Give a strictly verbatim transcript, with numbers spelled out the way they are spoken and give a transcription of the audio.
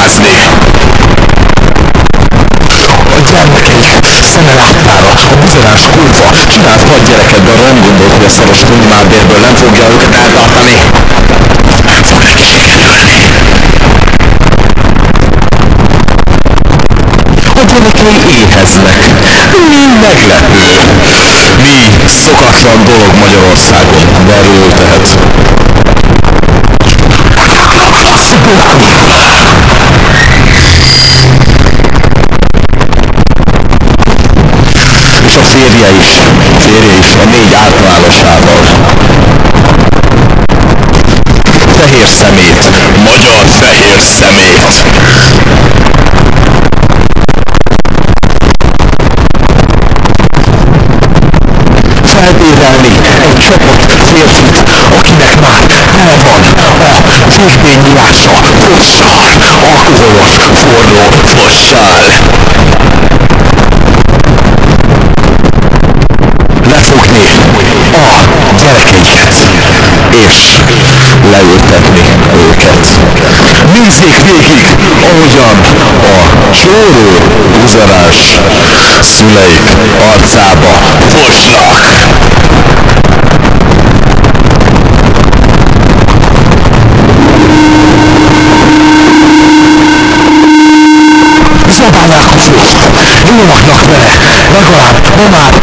éhezni. A gyermekeiket szeme láttára, a buzerás kurva, csinált hat gyereket, de nem gondolt, hogy a szaros minimálbérből nem fogja őket eltartani. Nem fog neki sikerülni. A gyerekei éheznek. Mi meglepő. Mi szokatlan dolog Magyarországon merültet. Szabolcsújjal. És a férje is, férje is a négy általánosával. Fehér szemét, magyar fehér szemét. Felbérelni egy csapat férfit, akinek már megvan a végbénulása fosszal, alkoholos, forró fosszal. Lefogni a gyerekeiket, és leültetni őket. Nézzék végig, ahogyan a csóró buzerás szüleik arcába fosnak. Zabálják a fószat, nyúlnak vele, legalább ma már